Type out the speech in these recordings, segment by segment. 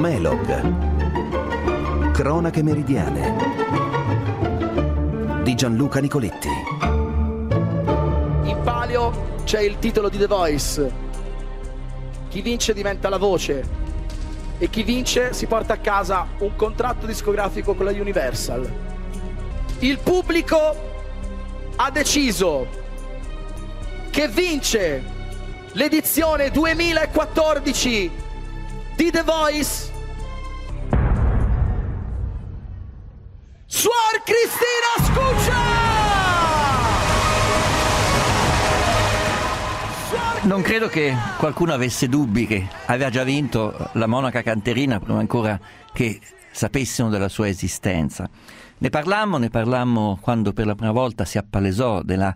Melog. Cronache meridiane di Gianluca Nicoletti. In palio c'è il titolo di The Voice. Chi vince diventa la voce e chi vince si porta a casa un contratto discografico con la Universal. Il pubblico ha deciso che vince l'edizione 2014 di The Voice Suor Cristina Scuccia! Non credo che qualcuno avesse dubbi che aveva già vinto la monaca canterina prima ancora che sapessimo della sua esistenza. Ne parlammo quando per la prima volta si appalesò della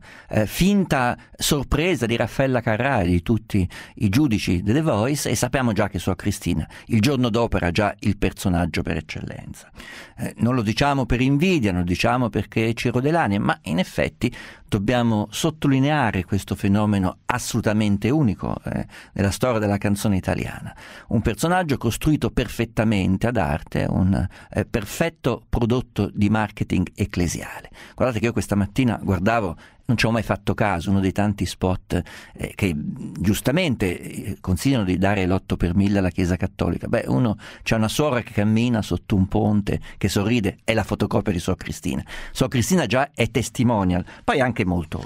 finta sorpresa di Raffaella Carrà e di tutti i giudici di The Voice, e sappiamo già che Suor Cristina il giorno dopo era già il personaggio per eccellenza. Non lo diciamo per invidia, non lo diciamo perché ci rode l'anima, ma in effetti dobbiamo sottolineare questo fenomeno assolutamente unico nella storia della canzone italiana. Un personaggio costruito perfettamente ad arte, un perfetto prodotto di marketing ecclesiale. Guardate che io questa mattina guardavo, non ci ho mai fatto caso, uno dei tanti spot che giustamente consigliano di dare l'8 per 1000 alla Chiesa Cattolica. C'è una suora che cammina sotto un ponte, che sorride, è la fotocopia di Suor Cristina. Suor Cristina già è testimonial, poi anche molto,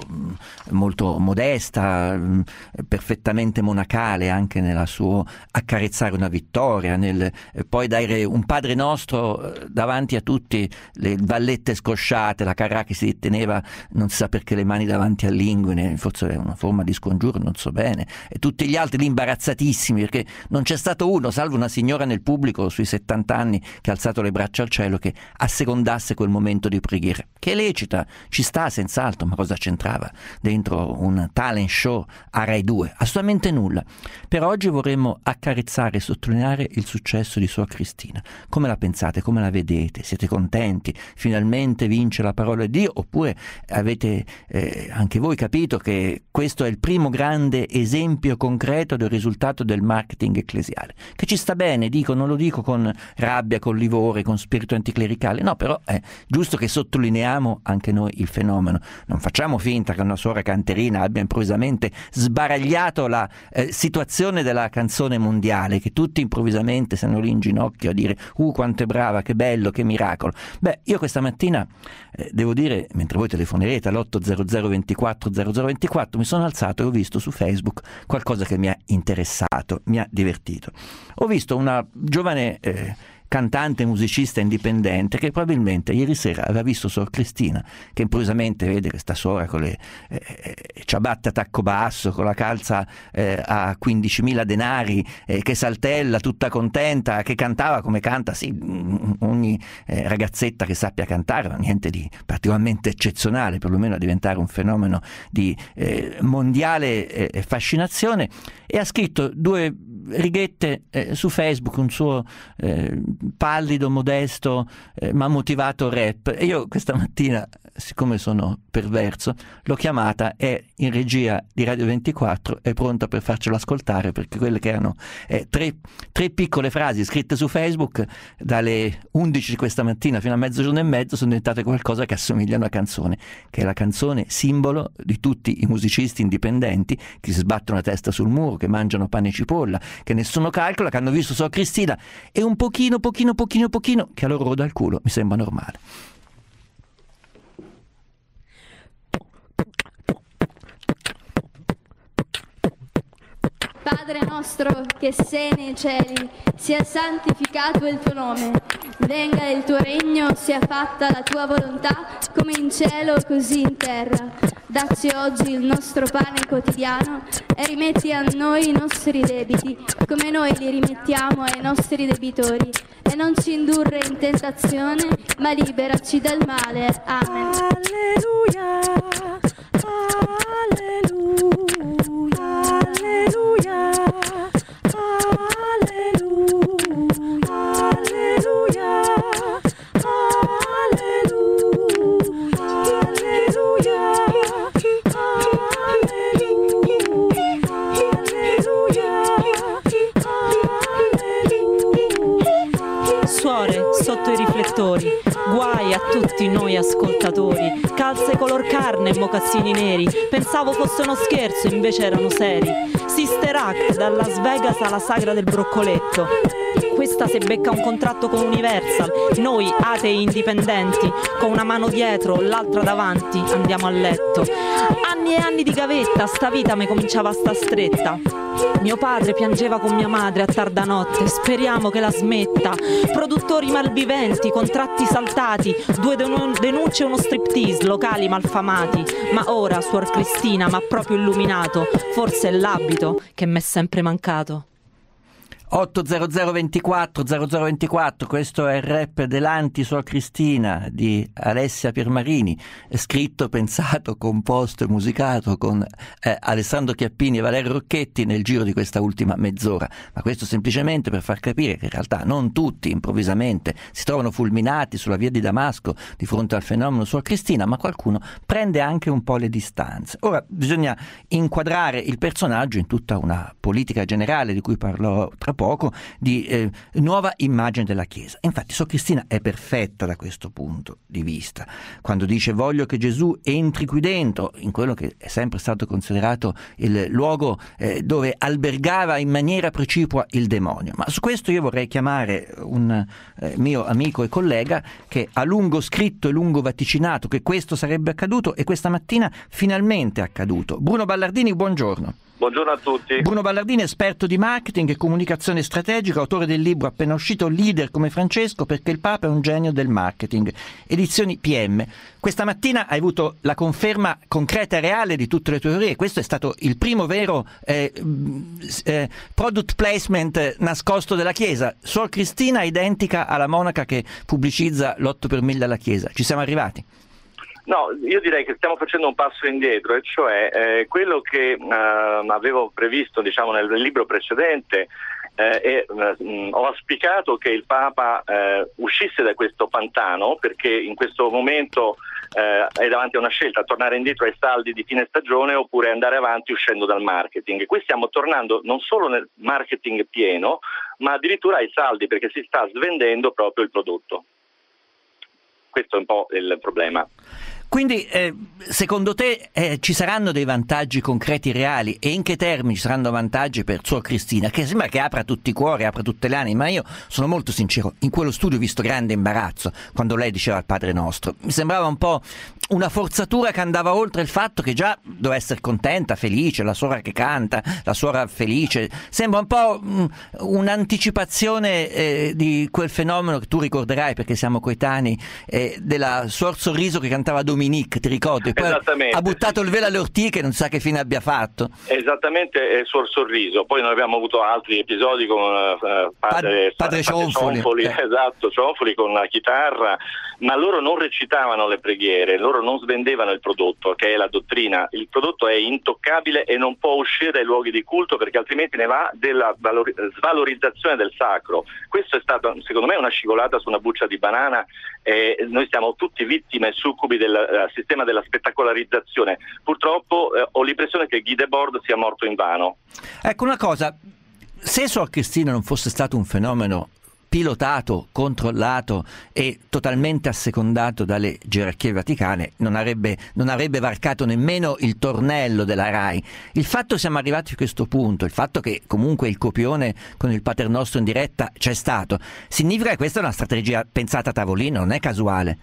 molto modesta, perfettamente monacale anche nella sua accarezzare una vittoria, nel poi dare un Padre Nostro davanti a tutti, le vallette scosciate, la Carrà che si teneva non si sa perché le mani davanti all'inguine, forse è una forma di scongiuro, non so bene, e tutti gli altri lì imbarazzatissimi perché non c'è stato uno, salvo una signora nel pubblico sui 70 anni che ha alzato le braccia al cielo, che assecondasse quel momento di preghiera, che è lecita, ci sta senz'altro, ma cosa c'entrava dentro un talent show a Rai 2? Assolutamente nulla. Per oggi vorremmo accarezzare e sottolineare il successo di Suor Cristina. Come la pensate? Come la vedete? Siete contenti? Finalmente vince la parola di Dio? Oppure avete anche voi capito che questo è il primo grande esempio concreto del risultato del marketing ecclesiale, che ci sta bene, non lo dico con rabbia, con livore, con spirito anticlericale, no, però è giusto che sottolineiamo anche noi il fenomeno. Non facciamo finta che una suora canterina abbia improvvisamente sbaragliato la situazione della canzone mondiale, che tutti improvvisamente stanno lì in ginocchio a dire quanto è brava, che bello, che miracolo. Io questa mattina devo dire, mentre voi telefonerete all'800 24 0024, mi sono alzato e ho visto su Facebook qualcosa che mi ha interessato, mi ha divertito. Ho visto una giovane cantante, musicista indipendente che probabilmente ieri sera aveva visto Suor Cristina, che improvvisamente vede questa suora con le ciabatte a tacco basso, con la calza a 15.000 denari, che saltella tutta contenta, che cantava come canta ogni ragazzetta che sappia cantare, ma niente di particolarmente eccezionale, perlomeno a diventare un fenomeno di mondiale fascinazione, e ha scritto 2 righette su Facebook, un suo pallido, modesto ma motivato rap, e io questa mattina, siccome sono perverso, l'ho chiamata, è in regia di Radio 24, è pronta per farcelo ascoltare, perché quelle che erano tre piccole frasi scritte su Facebook dalle 11 di questa mattina fino a mezzogiorno e mezzo sono diventate qualcosa che assomiglia a una canzone, che è la canzone simbolo di tutti i musicisti indipendenti che si sbattono la testa sul muro, che mangiano pane e cipolla, che nessuno calcola, che hanno visto Suor Cristina, e un pochino che a loro roda il culo mi sembra normale. Padre nostro che sei nei cieli, sia santificato il tuo nome, venga il tuo regno, sia fatta la tua volontà, come in cielo così in terra. Dacci oggi il nostro pane quotidiano e rimetti a noi i nostri debiti, come noi li rimettiamo ai nostri debitori, e non ci indurre in tentazione, ma liberaci dal male. Amen. Alleluia, alleluia, alleluia, alleluia, alleluia, alleluia, alleluia. tutti noi ascoltatori. Calze color carne e mocassini neri, pensavo fosse uno scherzo, invece erano seri. Sister Act, da Las Vegas alla sagra del broccoletto. Questa se becca un contratto con Universal, noi atei indipendenti, con una mano dietro, l'altra davanti, andiamo a letto. Anni e anni di gavetta, sta vita mi cominciava a sta stretta. Mio padre piangeva con mia madre a tarda notte, speriamo che la smetta. Produttori malviventi, contratti saltati, 2 denunce e uno striptease, locali malfamati. Ma ora, suor Cristina, m'ha proprio illuminato, forse è l'abito che m'è sempre mancato. 80024 questo è il rap dell'Anti-Suor Cristina di Alessia Piermarini, scritto, pensato, composto e musicato con Alessandro Chiappini e Valerio Rocchetti nel giro di questa ultima mezz'ora, ma questo semplicemente per far capire che in realtà non tutti improvvisamente si trovano fulminati sulla via di Damasco di fronte al fenomeno Suor Cristina, ma qualcuno prende anche un po' le distanze. Ora bisogna inquadrare il personaggio in tutta una politica generale di cui parlerò tra poco, di nuova immagine della Chiesa. Infatti Suor Cristina è perfetta da questo punto di vista, quando dice voglio che Gesù entri qui dentro, in quello che è sempre stato considerato il luogo dove albergava in maniera precipua il demonio. Ma su questo io vorrei chiamare un mio amico e collega che ha lungo scritto e lungo vaticinato che questo sarebbe accaduto, e questa mattina finalmente è accaduto. Bruno Ballardini, buongiorno. Buongiorno a tutti. Bruno Ballardini, esperto di marketing e comunicazione strategica, autore del libro appena uscito Leader come Francesco, perché il Papa è un genio del marketing, edizioni PM. Questa mattina hai avuto la conferma concreta e reale di tutte le tue teorie. Questo è stato il primo vero product placement nascosto della Chiesa. Suor Cristina identica alla monaca che pubblicizza l'8 per 1000 alla Chiesa. Ci siamo arrivati? No, io direi che stiamo facendo un passo indietro, e cioè quello che avevo previsto, diciamo, nel libro precedente, ho auspicato che il Papa uscisse da questo pantano, perché in questo momento è davanti a una scelta: tornare indietro ai saldi di fine stagione oppure andare avanti uscendo dal marketing. Qui stiamo tornando non solo nel marketing pieno, ma addirittura ai saldi, perché si sta svendendo proprio il prodotto. Questo è un po' il problema. Quindi secondo te ci saranno dei vantaggi concreti reali, e in che termini ci saranno vantaggi per Suor Cristina, che sembra che apra tutti i cuori, apra tutte le anime? Ma io sono molto sincero, in quello studio ho visto grande imbarazzo quando lei diceva il Padre Nostro. Mi sembrava un po' una forzatura che andava oltre il fatto che già doveva essere contenta, felice, la suora che canta, la suora felice. Sembra un po' un'anticipazione di quel fenomeno che tu ricorderai perché siamo coetanei, della Suor Sorriso che cantava Dominique, ti ricordi? Poi ha buttato il velo alle ortiche e non sa che fine abbia fatto. Esattamente, è Suor Sorriso. Poi noi abbiamo avuto altri episodi con padre Cionfoli, esatto, Cionfoli con la chitarra, ma loro non recitavano le preghiere, loro non svendevano il prodotto, che è la dottrina. Il prodotto è intoccabile e non può uscire dai luoghi di culto, perché altrimenti ne va della svalorizzazione del sacro. Questo è stato, secondo me, una scivolata su una buccia di banana, e noi siamo tutti vittime e succubi del sistema della spettacolarizzazione. Purtroppo ho l'impressione che Guy Debord sia morto invano. Ecco una cosa, se Suor Cristina non fosse stato un fenomeno pilotato, controllato e totalmente assecondato dalle gerarchie vaticane, non avrebbe varcato nemmeno il tornello della RAI. Il fatto che siamo arrivati a questo punto, il fatto che comunque il copione con il Pater Nostro in diretta c'è stato, significa che questa è una strategia pensata a tavolino, non è casuale.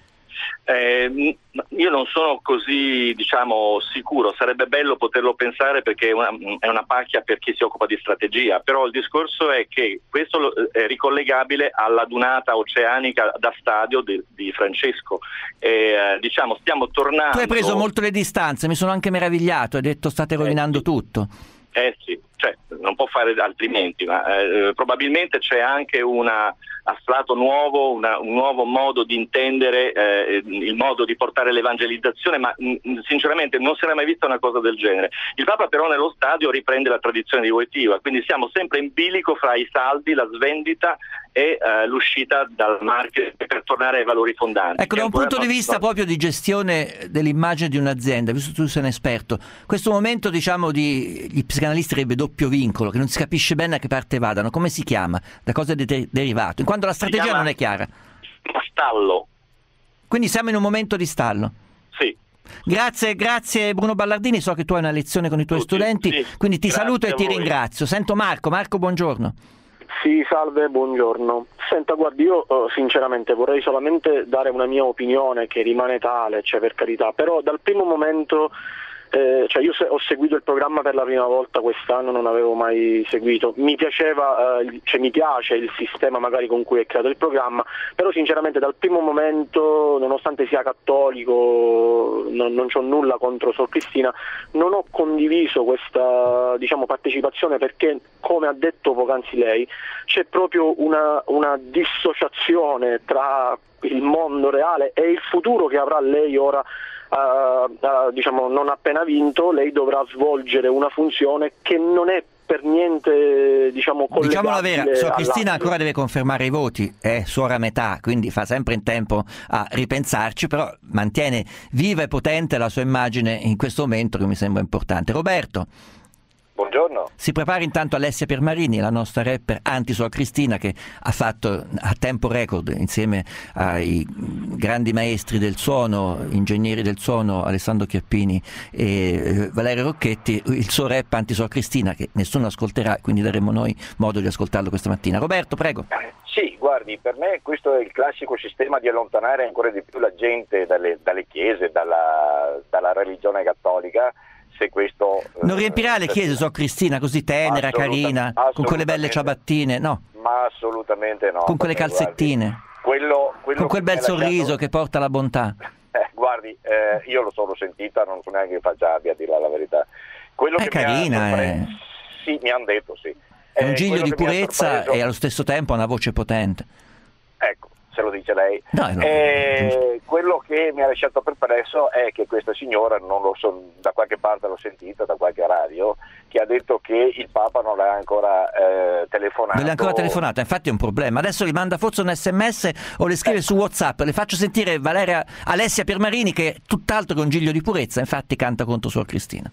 Io non sono così, diciamo, sicuro. Sarebbe bello poterlo pensare, perché è una pacchia per chi si occupa di strategia, però il discorso è che questo è ricollegabile all'adunata oceanica da stadio di Francesco. Diciamo, stiamo tornando. Tu hai preso molto le distanze, mi sono anche meravigliato, hai detto state rovinando tutto. Sì, cioè non può fare altrimenti, ma probabilmente c'è anche un afflato nuovo, un nuovo modo di intendere il modo di portare l'evangelizzazione, ma sinceramente non si era mai vista una cosa del genere. Il Papa però nello stadio riprende la tradizione di Wojtyła, quindi siamo sempre in bilico fra i saldi, la svendita e l'uscita dal marketing per tornare ai valori fondanti. Ecco, da un punto di vista proprio di gestione dell'immagine di un'azienda, visto che tu sei un esperto, questo momento, diciamo, gli psicanalisti direbbe doppio vincolo, che non si capisce bene a che parte vadano, come si chiama? Da cosa è derivato? In quanto la strategia non è chiara. Stallo. Quindi siamo in un momento di stallo. Sì. Grazie Bruno Ballardini, so che tu hai una lezione con i tuoi studenti, sì, quindi ti saluto e ti ringrazio. Sento Marco, buongiorno. Sì, salve, buongiorno. Senta, guardi, io sinceramente vorrei solamente dare una mia opinione che rimane tale, cioè per carità, però dal primo momento, cioè io ho seguito il programma per la prima volta quest'anno, non avevo mai seguito, mi piaceva, cioè mi piace il sistema magari con cui è creato il programma, però sinceramente dal primo momento, nonostante sia cattolico, non c'ho nulla contro Sor Cristina, non ho condiviso questa, diciamo, partecipazione, perché come ha detto poc'anzi lei c'è proprio una dissociazione tra il mondo reale e il futuro che avrà lei ora. Diciamo, non appena vinto, lei dovrà svolgere una funzione che non è per niente, diciamo, collegabile. Diciamo la vera, Sor Cristina ancora deve confermare i voti, è suora a metà, quindi fa sempre in tempo a ripensarci, però mantiene viva e potente la sua immagine in questo momento, che mi sembra importante. Roberto. Buongiorno. Si prepara intanto Alessia Piermarini, la nostra rapper anti-Sor Cristina, che ha fatto a tempo record, insieme ai grandi maestri del suono, ingegneri del suono, Alessandro Chiappini e Valerio Rocchetti, il suo rap anti-Sor Cristina, che nessuno ascolterà, quindi daremo noi modo di ascoltarlo questa mattina. Roberto, prego. Sì, guardi, per me questo è il classico sistema di allontanare ancora di più la gente dalle chiese, dalla religione cattolica. Se questo non riempirà le chiese Sor Cristina così tenera, carina, con quelle belle ciabattine, no? Ma assolutamente no. Con quelle calzettine, guardi, con quel bel sorriso che porta la bontà. Guardi, io l'ho solo sentita, non so neanche che faccia abbia, a dirla la verità. Quello è che carina, sì, mi hanno detto, sì. È un giglio di purezza e allo stesso tempo una voce potente. Ecco, se lo dice lei. No. Quello che mi ha lasciato perplesso è che questa signora, non lo so, da qualche parte l'ho sentita, da qualche radio, che ha detto che il Papa non le ha ancora telefonato. Non le ha ancora telefonato, infatti è un problema. Adesso gli manda forse un SMS o le scrive su WhatsApp. Le faccio sentire Alessia Piermarini, che è tutt'altro che un giglio di purezza, infatti canta contro Sor Cristina.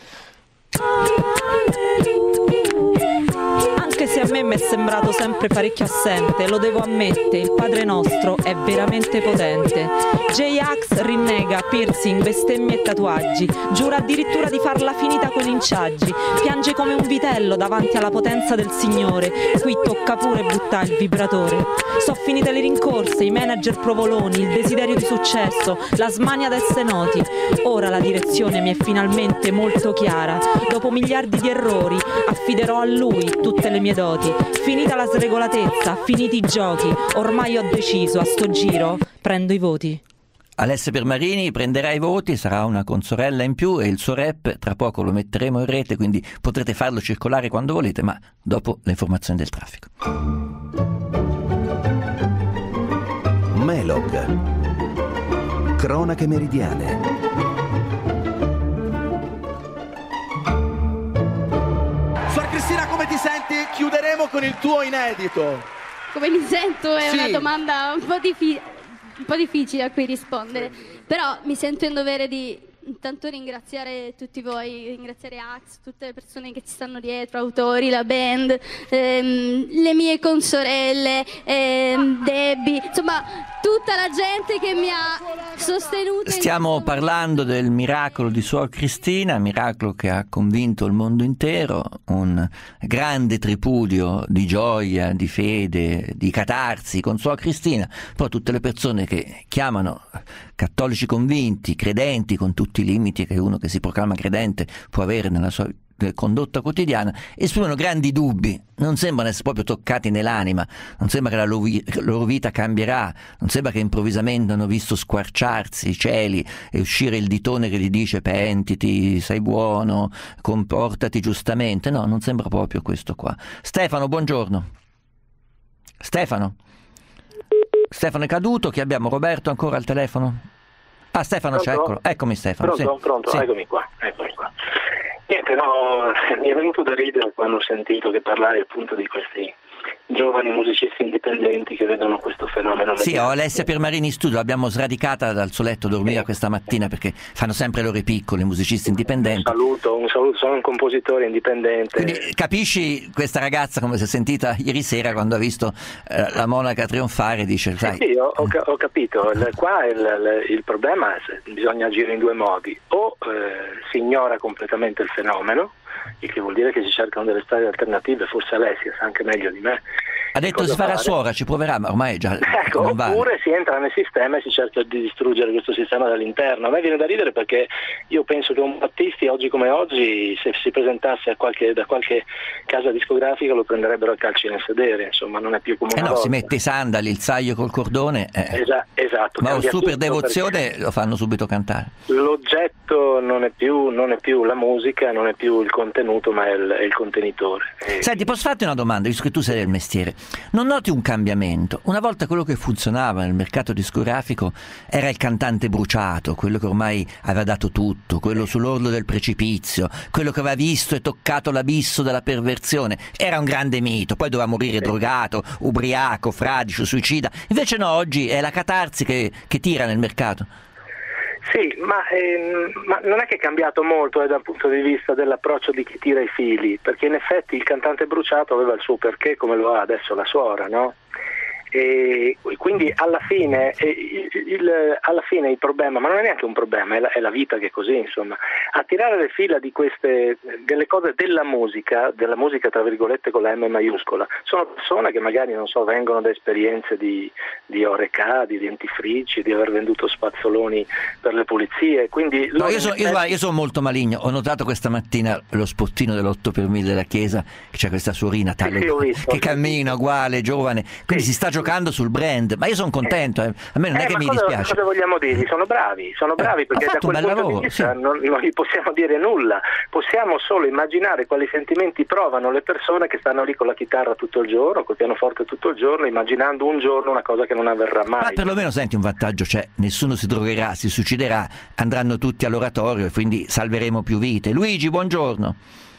Anche se a me mi è sembrato sempre parecchio assente, lo devo ammettere, il Padre Nostro è veramente potente. J-Ax rinnega piercing, bestemmie e tatuaggi, giura addirittura di farla finita con linciaggi, piange come un vitello davanti alla potenza del Signore, qui tocca pure buttare il vibratore. So finite le rincorse, i manager provoloni, il desiderio di successo, la smania d'essere noti. Ora la direzione mi è finalmente molto chiara, dopo miliardi di errori affiderò a Lui tutte le mie doti. Finita la sregolatezza, finiti i giochi, ormai ho deciso, a sto giro prendo i voti. Alessia Piermarini prenderà i voti, sarà una consorella in più e il suo rap tra poco lo metteremo in rete, quindi potrete farlo circolare quando volete, ma dopo le informazioni del traffico. Melog. Cronache meridiane. Sor Cristina, come ti senti? Chiuderemo con il tuo inedito. Come mi sento è Sì. una domanda un po' difficile a cui rispondere, però mi sento in dovere di intanto ringraziare tutti voi, ringraziare Ax, tutte le persone che ci stanno dietro, autori, la band, le mie consorelle, Debbie, insomma tutta la gente che mi ha sostenuto. Stiamo parlando del miracolo di Sor Cristina, miracolo che ha convinto il mondo intero, un grande tripudio di gioia, di fede, di catarsi con Sor Cristina. Poi tutte le persone che chiamano cattolici convinti, credenti, con tutti i limiti che uno che si proclama credente può avere nella sua condotta quotidiana, esprimono grandi dubbi, non sembrano essere proprio toccati nell'anima, non sembra che la loro vita cambierà, non sembra che improvvisamente hanno visto squarciarsi i cieli e uscire il ditone che gli dice pentiti, sei buono, comportati giustamente. No, non sembra proprio questo qua. Stefano, buongiorno. Stefano è caduto. Chi abbiamo? Roberto ancora al telefono? Ah, Stefano c'è, eccolo. Eccomi Stefano. Pronto, sì. Eccomi qua. Niente, no, mi è venuto da ridere quando ho sentito che parlare appunto di questi giovani musicisti indipendenti che vedono questo fenomeno. Sì, ho Alessia Piermarini in studio, l'abbiamo sradicata dal suo letto, dormiva questa mattina perché fanno sempre l'ore piccole, i musicisti indipendenti. Un saluto, sono un compositore indipendente. Quindi capisci questa ragazza come si è sentita ieri sera quando ha visto la monaca trionfare, dice sai. Sì, ho capito, qua il problema è che bisogna agire in due modi: o si ignora completamente il fenomeno, il che vuol dire che si cercano delle strade alternative, forse Alessia sa anche meglio di me. Ha detto si farà suora, ci proverà, ma ormai già non vale. Oppure si entra nel sistema e si cerca di distruggere questo sistema dall'interno. A me viene da ridere perché io penso che un Battisti oggi come oggi, se si presentasse da qualche casa discografica, lo prenderebbero a calci nel sedere, insomma non è più come una volta. Si mette i sandali, il saio col cordone, esatto, ma super devozione lo fanno subito cantare. L'oggetto non è più la musica, non è più il contenuto, ma è il contenitore. Senti, posso farti una domanda, visto che tu sei del mestiere? Non noti un cambiamento? Una volta quello che funzionava nel mercato discografico era il cantante bruciato, quello che ormai aveva dato tutto, quello sull'orlo del precipizio, quello che aveva visto e toccato l'abisso della perversione. Era un grande mito, poi doveva morire drogato, ubriaco, fradicio, suicida. Invece no, oggi è la catarsi che tira nel mercato. Sì, ma non è che è cambiato molto dal punto di vista dell'approccio di chi tira i fili, perché in effetti il cantante bruciato aveva il suo perché, come lo ha adesso la suora, no? E quindi alla fine il problema, ma non è neanche un problema, è la vita che è così, insomma, a tirare le fila di delle cose della musica tra virgolette con la M maiuscola, sono persone che magari non so, vengono da esperienze di orecà, di dentifrici, di aver venduto spazzoloni per le pulizie, quindi io sono molto maligno. Ho notato questa mattina lo spottino dell'8 per 1000 della chiesa, che c'è questa suorina tale che cammina uguale, giovane, quindi si sta giocando sul brand, ma io sono contento, a me non è che mi dispiace. Cosa vogliamo dirgli? Sono bravi perché da quel punto di vista non gli possiamo dire nulla, possiamo solo immaginare quali sentimenti provano le persone che stanno lì con la chitarra tutto il giorno, col pianoforte tutto il giorno, immaginando un giorno una cosa che non avverrà mai. Ma perlomeno senti un vantaggio c'è, nessuno si drogherà, si suiciderà, andranno tutti all'oratorio e quindi salveremo più vite. Luigi, buongiorno.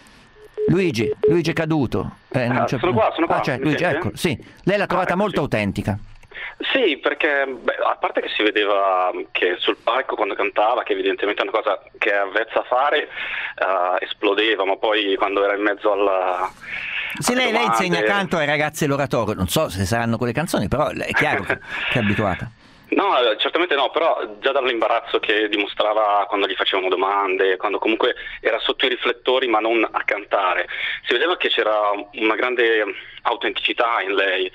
Luigi è caduto. Sono qua. Luigi, ecco, sì. Lei l'ha trovata molto autentica. Sì, perché a parte che si vedeva che sul palco quando cantava, che evidentemente è una cosa che è avvezza a fare, esplodeva, ma poi quando era in mezzo alla... Sì, lei insegna canto ai ragazzi dell'oratorio, non so se saranno quelle canzoni, però è chiaro che è abituata. No, certamente no, però già dall'imbarazzo che dimostrava quando gli facevano domande, quando comunque era sotto i riflettori ma non a cantare, si vedeva che c'era una grande autenticità in lei.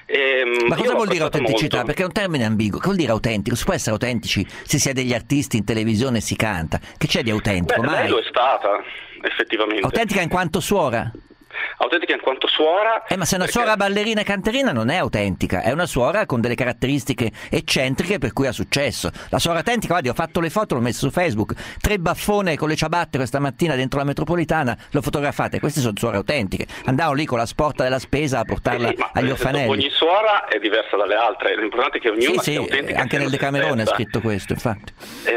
Ma cosa vuol dire autenticità? Molto. Perché è un termine ambiguo. Che vuol dire autentico? Si può essere autentici se si è degli artisti in televisione e si canta. Che c'è di autentico? Lei lo è stata, effettivamente. Autentica in quanto suora? Autentica in quanto suora. Ma se una suora ballerina e canterina non è autentica, è una suora con delle caratteristiche eccentriche per cui ha successo. La suora autentica, guardi, ho fatto le foto, l'ho messo su Facebook, 3 baffone con le ciabatte questa mattina dentro la metropolitana, l'ho fotografate, queste sono suore autentiche. Andavo lì con la sporta della spesa a portarla agli orfanelli. Ogni suora è diversa dalle altre, l'importante è che ognuna sia autentica. Anche nel Decamerone è scritto questo, infatti.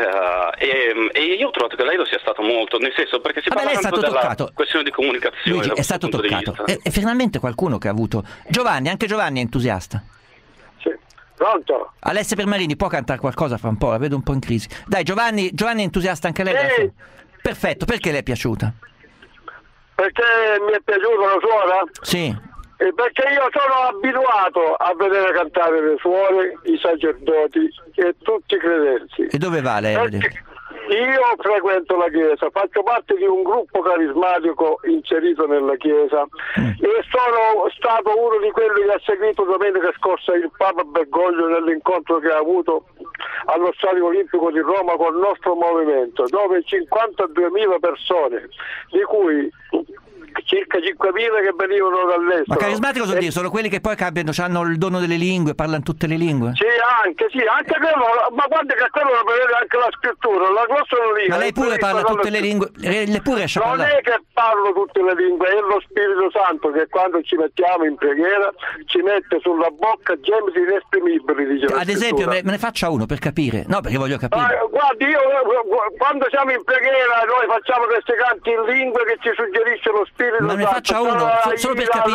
E io ho trovato che lei lo sia stato molto, nel senso, perché si parla tanto della questione di comunicazione. Luigi, è stato toccato. E finalmente qualcuno che ha avuto... Giovanni, anche Giovanni è entusiasta. Sì. Pronto? Alessia Piermarini può cantare qualcosa fra un po', la vedo un po' in crisi. Dai, Giovanni è entusiasta anche lei? Sì. Perfetto, perché le è piaciuta? Perché mi è piaciuta la suora? Sì. Perché io sono abituato a vedere cantare le suore, i sacerdoti e tutti i credenti. E dove va lei? Io frequento la chiesa, faccio parte di un gruppo carismatico inserito nella chiesa e sono stato uno di quelli che ha seguito domenica scorsa il Papa Bergoglio nell'incontro che ha avuto allo Stadio Olimpico di Roma col nostro movimento, dove 52.000 persone, di cui circa 5.000 che venivano dall'estero. Ma carismatico vuol dire sono quelli che poi hanno il dono delle lingue, parlano tutte le lingue? Sì, anche quello, ma guarda che quello lo prevede anche la scrittura, la glossolia. Ma lei pure parla tutte le lingue, lei pure riesce a parlare? Non è che parlo tutte le lingue, è lo Spirito Santo che quando ci mettiamo in preghiera ci mette sulla bocca gemiti inesprimibili, dice ad esempio, me ne faccia uno per capire, no, perché voglio capire. Guardi, io quando siamo in preghiera noi facciamo questi canti in lingue che ci suggerisce lo Spirito Ma ne faccia uno, solo per capire.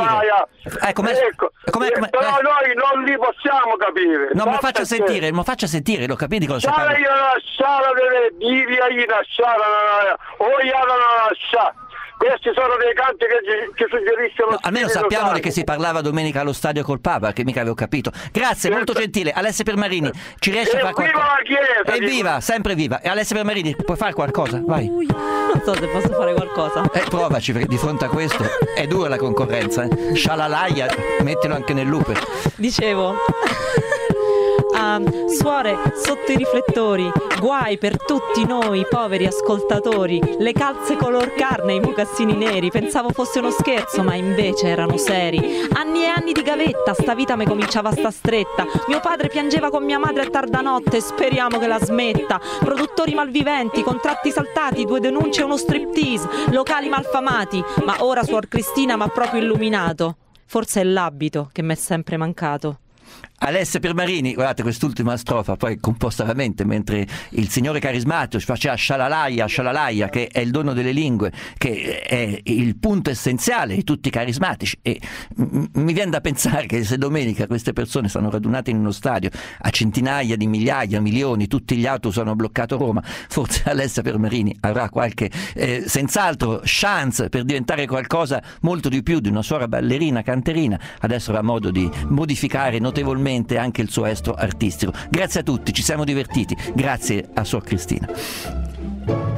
Però noi non li possiamo capire. No, mi faccia sentire, lo capite cosa si parla? Questi sono dei canti che suggeriscono. No, almeno sappiamo che si parlava domenica allo stadio col Papa, che mica avevo capito. Grazie, molto gentile. Alessia Permarini, ci riesce a fare qualcosa? Viva la Chiesa! Evviva, sempre viva. Alessia Permarini, puoi fare qualcosa? Vai. Non so se posso fare qualcosa. Provaci, perché di fronte a questo è dura la concorrenza. Scialalaia, mettilo anche nel looper. Dicevo. Suore sotto i riflettori, guai per tutti noi poveri ascoltatori, le calze color carne, i mocassini neri, pensavo fosse uno scherzo ma invece erano seri. Anni e anni di gavetta, sta vita me cominciava a sta stretta, mio padre piangeva con mia madre a tarda notte, speriamo che la smetta. Produttori malviventi, contratti saltati, 2 denunce e uno striptease, locali malfamati, ma ora suor Cristina m'ha proprio illuminato, forse è l'abito che m'è sempre mancato. Alessia Permarini, guardate quest'ultima strofa poi composta veramente mentre il signore carismatico faceva scialalaia, che è il dono delle lingue, che è il punto essenziale di tutti i carismatici, e mi viene da pensare che se domenica queste persone sono radunate in uno stadio a centinaia di migliaia, milioni, tutti gli autobus hanno bloccato Roma, forse Alessia Permarini avrà qualche senz'altro chance per diventare qualcosa molto di più di una suora ballerina canterina. Adesso avrà modo di modificare notevolmente anche il suo estro artistico. Grazie a tutti, ci siamo divertiti, grazie a Suor Cristina.